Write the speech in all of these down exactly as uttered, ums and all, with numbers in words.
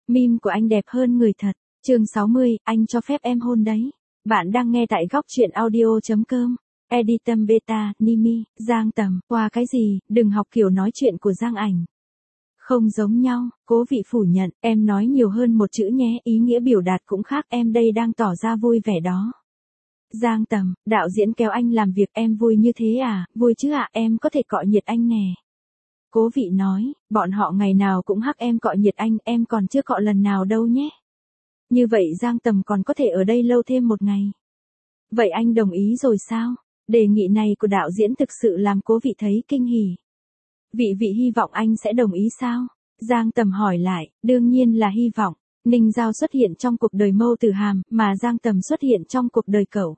Meme của anh đẹp hơn người thật. Chương sáu mươi, anh cho phép em hôn đấy. Bạn đang nghe tại góc truyện audio chấm com. Editum Beta, Nimi, Giang Tầm. Qua cái gì, đừng học kiểu nói chuyện của Giang Ảnh. Không giống nhau, Cố Vị phủ nhận, em nói nhiều hơn một chữ nhé, ý nghĩa biểu đạt cũng khác, em đây đang tỏ ra vui vẻ đó. Giang Tầm, đạo diễn kéo anh làm việc, em vui như thế à, vui chứ ạ, em có thể cọ nhiệt anh nè. Cố Vị nói, bọn họ ngày nào cũng hắc em cọ nhiệt anh, em còn chưa cọ lần nào đâu nhé. Như vậy Giang Tầm còn có thể ở đây lâu thêm một ngày. Vậy anh đồng ý rồi sao? Đề nghị này của đạo diễn thực sự làm Cố Vị thấy kinh hỉ. Vị vị hy vọng anh sẽ đồng ý sao? Giang Tầm hỏi lại, đương nhiên là hy vọng. Ninh Giao xuất hiện trong cuộc đời Mâu Tử Hàm, mà Giang Tầm xuất hiện trong cuộc đời cậu.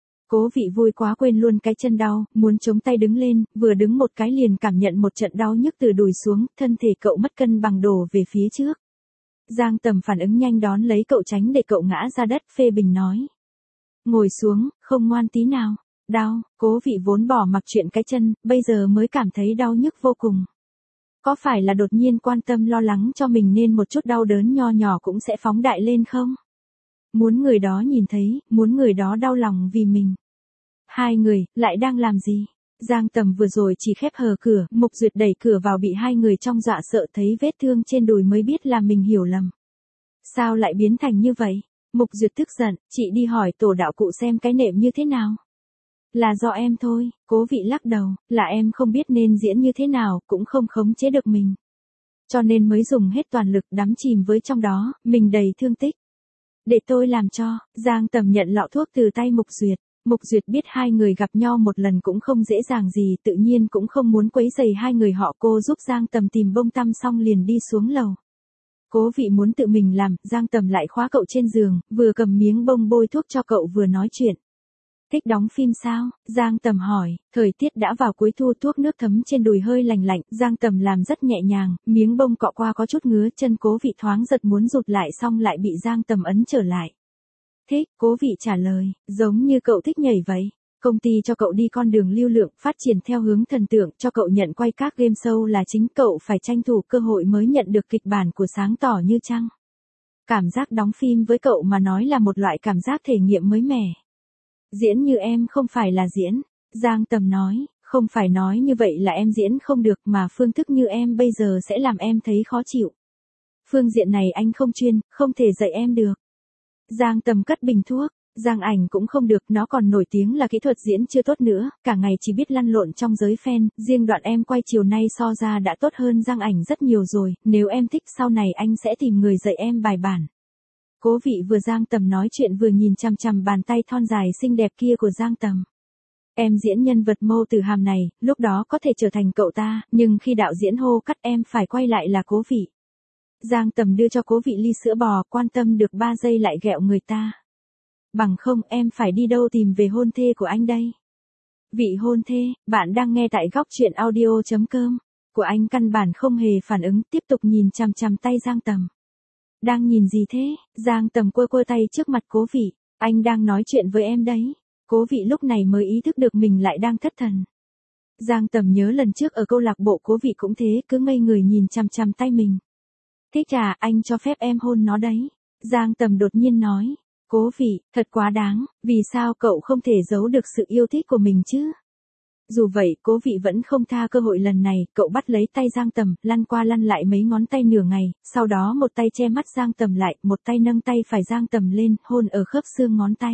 Cố Vị vui quá quên luôn cái chân đau, muốn chống tay đứng lên, vừa đứng một cái liền cảm nhận một trận đau nhức từ đùi xuống, thân thể cậu mất cân bằng đổ về phía trước. Giang Tầm phản ứng nhanh đón lấy cậu tránh để cậu ngã ra đất, phê bình nói. Ngồi xuống, không ngoan tí nào. Đau, Cố Vị vốn bỏ mặc chuyện cái chân, bây giờ mới cảm thấy đau nhức vô cùng. Có phải là đột nhiên quan tâm lo lắng cho mình nên một chút đau đớn nho nhỏ cũng sẽ phóng đại lên không? Muốn người đó nhìn thấy, muốn người đó đau lòng vì mình. Hai người, lại đang làm gì? Giang Tầm vừa rồi chỉ khép hờ cửa, Mục Duyệt đẩy cửa vào bị hai người trong dọa sợ, thấy vết thương trên đùi mới biết là mình hiểu lầm. Sao lại biến thành như vậy? Mục Duyệt tức giận, chị đi hỏi tổ đạo cụ xem cái nệm như thế nào. Là do em thôi, Cố Vị lắc đầu, là em không biết nên diễn như thế nào, cũng không khống chế được mình. Cho nên mới dùng hết toàn lực đắm chìm với trong đó, mình đầy thương tích. Để tôi làm cho, Giang Tầm nhận lọ thuốc từ tay Mục Duyệt. Mục Duyệt biết hai người gặp nhau một lần cũng không dễ dàng gì, tự nhiên cũng không muốn quấy rầy hai người họ, cô giúp Giang Tầm tìm bông tăm xong liền đi xuống lầu. Cố Vị muốn tự mình làm, Giang Tầm lại khóa cậu trên giường, vừa cầm miếng bông bôi thuốc cho cậu vừa nói chuyện. Thích đóng phim sao? Giang Tầm hỏi, thời tiết đã vào cuối thu, thuốc nước thấm trên đùi hơi lành lạnh, Giang Tầm làm rất nhẹ nhàng, miếng bông cọ qua có chút ngứa, chân Cố Vị thoáng giật muốn rụt lại xong lại bị Giang Tầm ấn trở lại. Thích, Cố Vị trả lời, giống như cậu thích nhảy vậy. Công ty cho cậu đi con đường lưu lượng, phát triển theo hướng thần tượng, cho cậu nhận quay các game show là chính, cậu phải tranh thủ cơ hội mới nhận được kịch bản của sáng tỏ như trăng. Cảm giác đóng phim với cậu mà nói là một loại cảm giác thể nghiệm mới mẻ. Diễn như em không phải là diễn. Giang Tầm nói, không phải nói như vậy là em diễn không được, mà phương thức như em bây giờ sẽ làm em thấy khó chịu. Phương diện này anh không chuyên, không thể dạy em được. Giang Tầm cất bình thuốc, Giang Ảnh cũng không được, nó còn nổi tiếng là kỹ thuật diễn chưa tốt nữa, cả ngày chỉ biết lăn lộn trong giới fan, riêng đoạn em quay chiều nay so ra đã tốt hơn Giang Ảnh rất nhiều rồi, nếu em thích sau này anh sẽ tìm người dạy em bài bản. Cố Vị vừa Giang Tầm nói chuyện vừa nhìn chằm chằm bàn tay thon dài xinh đẹp kia của Giang Tầm. Em diễn nhân vật Mâu Tử Hàm này, lúc đó có thể trở thành cậu ta, nhưng khi đạo diễn hô cắt em phải quay lại là Cố Vị. Giang Tầm đưa cho Cố Vị ly sữa bò, quan tâm được ba giây lại ghẹo người ta. Bằng không em phải đi đâu tìm về hôn thê của anh đây. Vị hôn thê, bạn đang nghe tại góc truyện audio chấm com. Của anh căn bản không hề phản ứng, tiếp tục nhìn chằm chằm tay Giang Tầm. Đang nhìn gì thế? Giang Tầm quơ quơ tay trước mặt Cố Vị. Anh đang nói chuyện với em đấy. Cố Vị lúc này mới ý thức được mình lại đang thất thần. Giang Tầm nhớ lần trước ở câu lạc bộ Cố Vị cũng thế, cứ ngây người nhìn chằm chằm tay mình. Thích à, anh cho phép em hôn nó đấy. Giang Tầm đột nhiên nói. Cố Vị, thật quá đáng, vì sao cậu không thể giấu được sự yêu thích của mình chứ? Dù vậy, Cố Vị vẫn không tha cơ hội lần này, cậu bắt lấy tay Giang Tầm, lăn qua lăn lại mấy ngón tay nửa ngày, sau đó một tay che mắt Giang Tầm lại, một tay nâng tay phải Giang Tầm lên, hôn ở khớp xương ngón tay.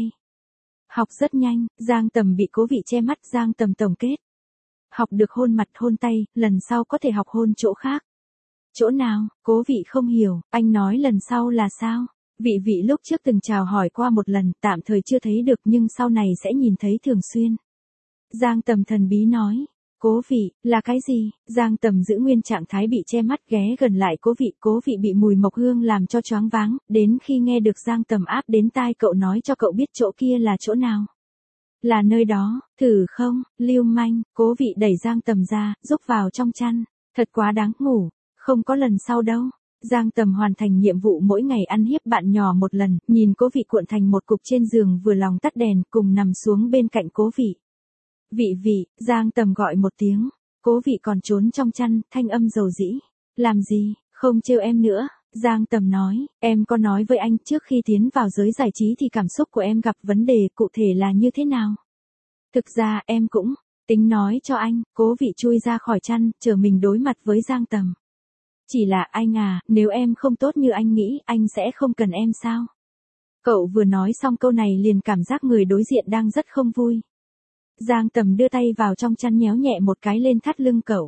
Học rất nhanh, Giang Tầm bị Cố Vị che mắt, Giang Tầm tổng kết. Học được hôn mặt hôn tay, lần sau có thể học hôn chỗ khác. Chỗ nào? Cố Vị không hiểu, anh nói lần sau là sao? Vị vị lúc trước từng chào hỏi qua một lần, tạm thời chưa thấy được nhưng sau này sẽ nhìn thấy thường xuyên. Giang Tầm thần bí nói. Cố Vị, là cái gì? Giang Tầm giữ nguyên trạng thái bị che mắt ghé gần lại Cố Vị. Cố Vị bị mùi mộc hương làm cho choáng váng, đến khi nghe được Giang Tầm áp đến tai cậu nói cho cậu biết chỗ kia là chỗ nào. Là nơi đó, thử không, lưu manh. Cố Vị đẩy Giang Tầm ra, rúc vào trong chăn. Thật quá đáng ngủ, không có lần sau đâu. Giang Tầm hoàn thành nhiệm vụ mỗi ngày ăn hiếp bạn nhỏ một lần, nhìn Cố Vị cuộn thành một cục trên giường vừa lòng tắt đèn, cùng nằm xuống bên cạnh Cố Vị. Vị vị, Giang Tầm gọi một tiếng. Cố Vị còn trốn trong chăn, thanh âm dầu dĩ. Làm gì, không trêu em nữa. Giang Tầm nói, em có nói với anh trước khi tiến vào giới giải trí thì cảm xúc của em gặp vấn đề cụ thể là như thế nào? Thực ra em cũng tính nói cho anh, Cố Vị chui ra khỏi chăn, chờ mình đối mặt với Giang Tầm. Chỉ là anh à, nếu em không tốt như anh nghĩ, anh sẽ không cần em sao? Cậu vừa nói xong câu này liền cảm giác người đối diện đang rất không vui. Giang Tầm đưa tay vào trong chăn nhéo nhẹ một cái lên thắt lưng cậu.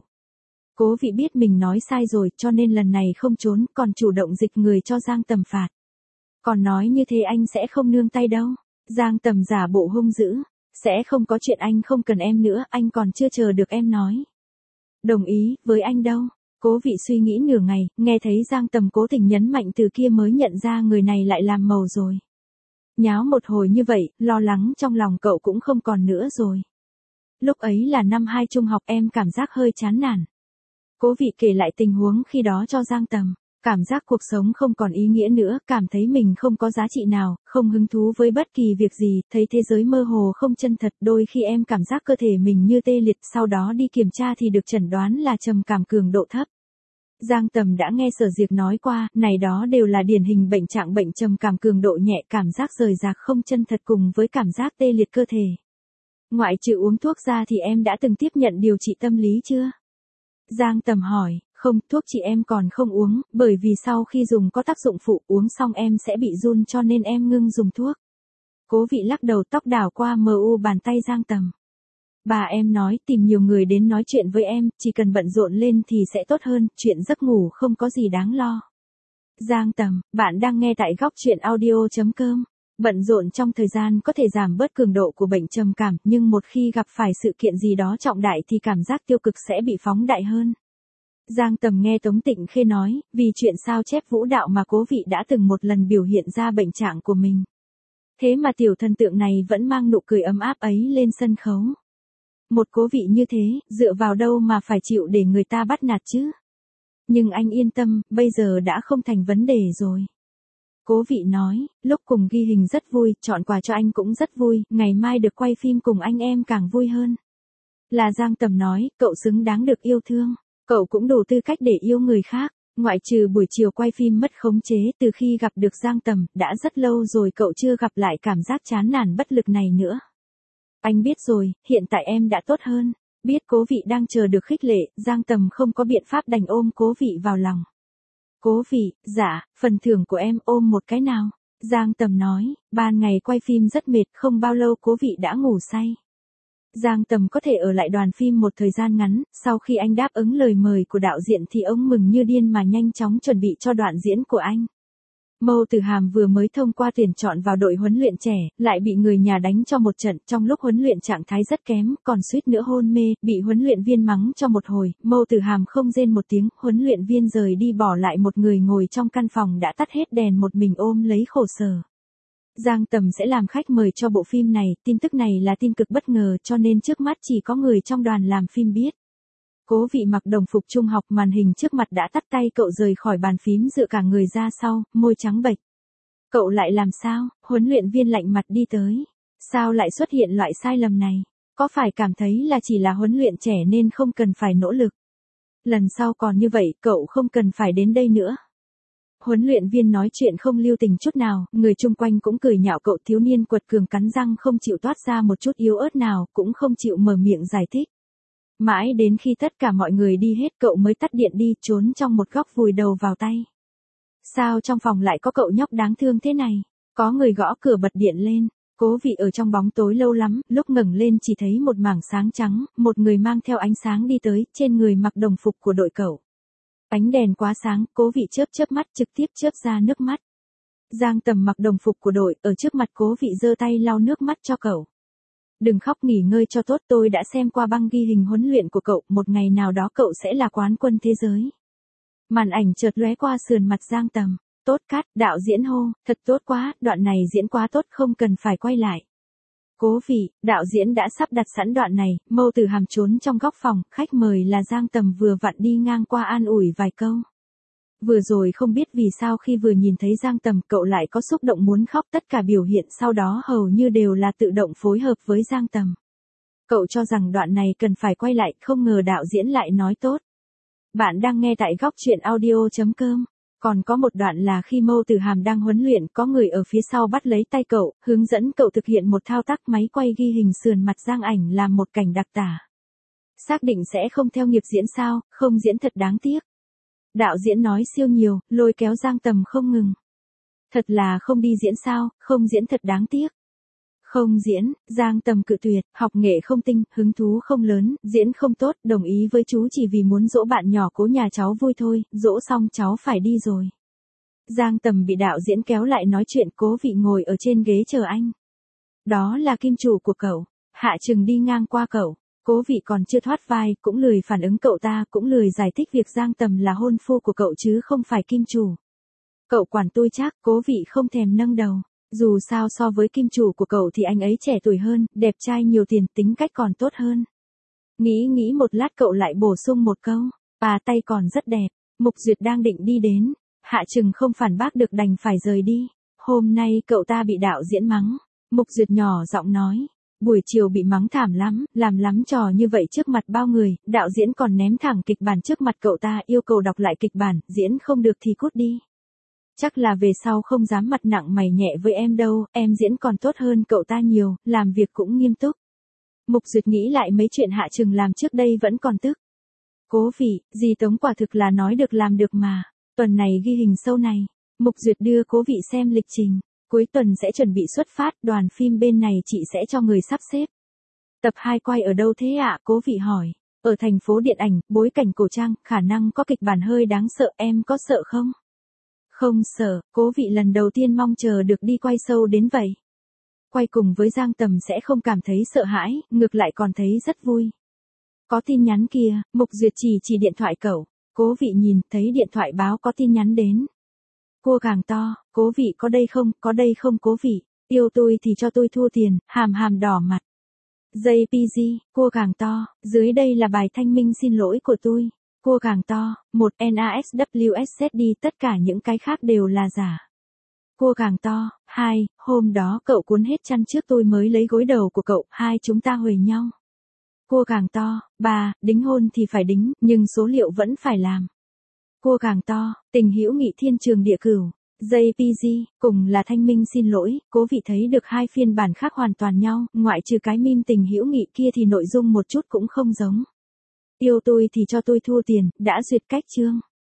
Cố Vị biết mình nói sai rồi cho nên lần này không trốn còn chủ động dịch người cho Giang Tầm phạt. Còn nói như thế anh sẽ không nương tay đâu. Giang Tầm giả bộ hung dữ. Sẽ không có chuyện anh không cần em nữa, anh còn chưa chờ được em nói. Đồng ý, với anh đâu. Cố Vị suy nghĩ nửa ngày, nghe thấy Giang Tầm cố tình nhấn mạnh từ kia mới nhận ra người này lại làm màu rồi. Nháo một hồi như vậy, lo lắng trong lòng cậu cũng không còn nữa rồi. Lúc ấy là năm hai trung học em cảm giác hơi chán nản. Cố Vị kể lại tình huống khi đó cho Giang Tầm. Cảm giác cuộc sống không còn ý nghĩa nữa, cảm thấy mình không có giá trị nào, không hứng thú với bất kỳ việc gì, thấy thế giới mơ hồ không chân thật, đôi khi em cảm giác cơ thể mình như tê liệt, sau đó đi kiểm tra thì được chẩn đoán là trầm cảm cường độ thấp. Giang Tầm đã nghe Sở Diệp nói qua, này đó đều là điển hình bệnh trạng bệnh trầm cảm cường độ nhẹ, cảm giác rời rạc không chân thật cùng với cảm giác tê liệt cơ thể. Ngoại trừ uống thuốc ra thì em đã từng tiếp nhận điều trị tâm lý chưa? Giang Tầm hỏi, không, thuốc chị em còn không uống, bởi vì sau khi dùng có tác dụng phụ, uống xong em sẽ bị run cho nên em ngưng dùng thuốc. Cố Vị lắc đầu, tóc đảo qua mờ u bàn tay Giang Tầm. Bà em nói tìm nhiều người đến nói chuyện với em, chỉ cần bận rộn lên thì sẽ tốt hơn, chuyện giấc ngủ không có gì đáng lo. Giang Tầm, bạn đang nghe tại góc chuyện audio chấm com. Bận rộn trong thời gian có thể giảm bớt cường độ của bệnh trầm cảm, nhưng một khi gặp phải sự kiện gì đó trọng đại thì cảm giác tiêu cực sẽ bị phóng đại hơn. Giang Tầm nghe Tống Tịnh Khê nói, vì chuyện sao chép vũ đạo mà Cố Vị đã từng một lần biểu hiện ra bệnh trạng của mình. Thế mà tiểu thần tượng này vẫn mang nụ cười ấm áp ấy lên sân khấu. Một Cố Vị như thế, dựa vào đâu mà phải chịu để người ta bắt nạt chứ? Nhưng anh yên tâm, bây giờ đã không thành vấn đề rồi. Cố Vị nói, lúc cùng ghi hình rất vui, chọn quà cho anh cũng rất vui, ngày mai được quay phim cùng anh em càng vui hơn. Là Giang Tầm nói, cậu xứng đáng được yêu thương. Cậu cũng đủ tư cách để yêu người khác, ngoại trừ buổi chiều quay phim mất khống chế, từ khi gặp được Giang Tầm, đã rất lâu rồi cậu chưa gặp lại cảm giác chán nản bất lực này nữa. Anh biết rồi, hiện tại em đã tốt hơn, biết Cố Vị đang chờ được khích lệ, Giang Tầm không có biện pháp đành ôm Cố Vị vào lòng. Cố Vị, dạ, phần thưởng của em ôm một cái nào. Giang Tầm nói, ban ngày quay phim rất mệt, không bao lâu Cố Vị đã ngủ say. Giang Tầm có thể ở lại đoàn phim một thời gian ngắn, sau khi anh đáp ứng lời mời của đạo diễn thì ông mừng như điên mà nhanh chóng chuẩn bị cho đoạn diễn của anh. Mâu Tử Hàm vừa mới thông qua tuyển chọn vào đội huấn luyện trẻ, lại bị người nhà đánh cho một trận, trong lúc huấn luyện trạng thái rất kém, còn suýt nữa hôn mê, bị huấn luyện viên mắng cho một hồi, Mâu Tử Hàm không rên một tiếng, huấn luyện viên rời đi bỏ lại một người ngồi trong căn phòng đã tắt hết đèn một mình ôm lấy khổ sở. Giang Tầm sẽ làm khách mời cho bộ phim này, tin tức này là tin cực bất ngờ cho nên trước mắt chỉ có người trong đoàn làm phim biết. Cố Vị mặc đồng phục trung học, màn hình trước mặt đã tắt, tay cậu rời khỏi bàn phím dựa cả người ra sau, môi trắng bệch. Cậu lại làm sao? Huấn luyện viên lạnh mặt đi tới. Sao lại xuất hiện loại sai lầm này? Có phải cảm thấy là chỉ là huấn luyện trẻ nên không cần phải nỗ lực? Lần sau còn như vậy, cậu không cần phải đến đây nữa. Huấn luyện viên nói chuyện không lưu tình chút nào, người chung quanh cũng cười nhạo cậu, thiếu niên quật cường cắn răng không chịu toát ra một chút yếu ớt nào, cũng không chịu mở miệng giải thích. Mãi đến khi tất cả mọi người đi hết cậu mới tắt điện đi, trốn trong một góc vùi đầu vào tay. Sao trong phòng lại có cậu nhóc đáng thương thế này? Có người gõ cửa bật điện lên. Cố Vị ở trong bóng tối lâu lắm, lúc ngẩng lên chỉ thấy một mảng sáng trắng, một người mang theo ánh sáng đi tới, trên người mặc đồng phục của đội cậu. Ánh đèn quá sáng, Cố Vị chớp chớp mắt, trực tiếp chớp ra nước mắt. Giang Tầm mặc đồng phục của đội, ở trước mặt Cố Vị giơ tay lau nước mắt cho cậu. Đừng khóc, nghỉ ngơi cho tốt, tôi đã xem qua băng ghi hình huấn luyện của cậu, một ngày nào đó cậu sẽ là quán quân thế giới. Màn ảnh chợt lóe qua sườn mặt Giang Tầm. Tốt cát, đạo diễn hô, thật tốt quá, đoạn này diễn quá tốt, không cần phải quay lại. Cố Vị, đạo diễn đã sắp đặt sẵn đoạn này, Mâu Tử Hàm trốn trong góc phòng, khách mời là Giang Tầm vừa vặn đi ngang qua an ủi vài câu. Vừa rồi không biết vì sao khi vừa nhìn thấy Giang Tầm cậu lại có xúc động muốn khóc, tất cả biểu hiện sau đó hầu như đều là tự động phối hợp với Giang Tầm. Cậu cho rằng đoạn này cần phải quay lại, không ngờ đạo diễn lại nói tốt. Bạn đang nghe tại góc chuyện audio chấm com. Còn có một đoạn là khi Mâu Tử Hàm đang huấn luyện, có người ở phía sau bắt lấy tay cậu, hướng dẫn cậu thực hiện một thao tác máy quay ghi hình sườn mặt Giang Ảnh làm một cảnh đặc tả. Xác định sẽ không theo nghiệp diễn sao, không diễn thật đáng tiếc. Đạo diễn nói siêu nhiều, lôi kéo Giang Tầm không ngừng. Thật là không đi diễn sao, không diễn thật đáng tiếc. Không diễn, Giang Tầm cự tuyệt, học nghệ không tinh, hứng thú không lớn, diễn không tốt, đồng ý với chú chỉ vì muốn dỗ bạn nhỏ Cố nhà cháu vui thôi, dỗ xong cháu phải đi rồi. Giang Tầm bị đạo diễn kéo lại nói chuyện, Cố Vị ngồi ở trên ghế chờ anh. Đó là kim chủ của cậu. Hạ Trừng đi ngang qua cậu. Cố Vị còn chưa thoát vai, cũng lười phản ứng cậu ta, cũng lười giải thích việc Giang Tầm là hôn phu của cậu chứ không phải kim chủ. Cậu quản tôi chắc, Cố Vị không thèm nâng đầu. Dù sao so với kim chủ của cậu thì anh ấy trẻ tuổi hơn, đẹp trai nhiều tiền, tính cách còn tốt hơn. Nghĩ nghĩ một lát cậu lại bổ sung một câu, bà tay còn rất đẹp. Mục Duyệt đang định đi đến. Hạ Trừng không phản bác được đành phải rời đi. Hôm nay cậu ta bị đạo diễn mắng. Mục Duyệt nhỏ giọng nói. Buổi chiều bị mắng thảm lắm, làm lắm trò như vậy trước mặt bao người, đạo diễn còn ném thẳng kịch bản trước mặt cậu ta, yêu cầu đọc lại kịch bản, diễn không được thì cút đi. Chắc là về sau không dám mặt nặng mày nhẹ với em đâu, em diễn còn tốt hơn cậu ta nhiều, làm việc cũng nghiêm túc. Mục Duyệt nghĩ lại mấy chuyện Hạ Trừng làm trước đây vẫn còn tức. Cố Vị, dì Tống quả thực là nói được làm được mà. Tuần này ghi hình sâu này. Mục Duyệt đưa Cố Vị xem lịch trình. Cuối tuần sẽ chuẩn bị xuất phát, đoàn phim bên này chị sẽ cho người sắp xếp. Tập hai quay ở đâu thế ạ? Cố Vị hỏi. Ở thành phố điện ảnh, bối cảnh cổ trang, khả năng có kịch bản hơi đáng sợ, em có sợ không? Không sợ, Cố Vị lần đầu tiên mong chờ được đi quay sâu đến vậy. Quay cùng với Giang Tầm sẽ không cảm thấy sợ hãi, ngược lại còn thấy rất vui. Có tin nhắn kìa, Mục Duyệt chỉ chỉ điện thoại cậu. Cố Vị nhìn, thấy điện thoại báo có tin nhắn đến. Cua càng to, Cố Vị có đây không, có đây không Cố Vị, yêu tôi thì cho tôi thua tiền, hàm hàm đỏ mặt. jê pê giê, cua càng to, dưới đây là bài thanh minh xin lỗi của tôi. Cua càng to, một NASW ét ét đê tất cả những cái khác đều là giả. Cua càng to, hai, hôm đó cậu cuốn hết chăn trước tôi mới lấy gối đầu của cậu, hai chúng ta huề nhau. Cua càng to, ba, đính hôn thì phải đính, nhưng số liệu vẫn phải làm. Cua càng to, tình hữu nghị thiên trường địa cửu. jê pê giê, cùng là thanh minh xin lỗi, Cố Vị thấy được hai phiên bản khác hoàn toàn nhau, ngoại trừ cái meme tình hữu nghị kia thì nội dung một chút cũng không giống. Yêu tôi thì cho tôi thua tiền, đã duyệt cách chương.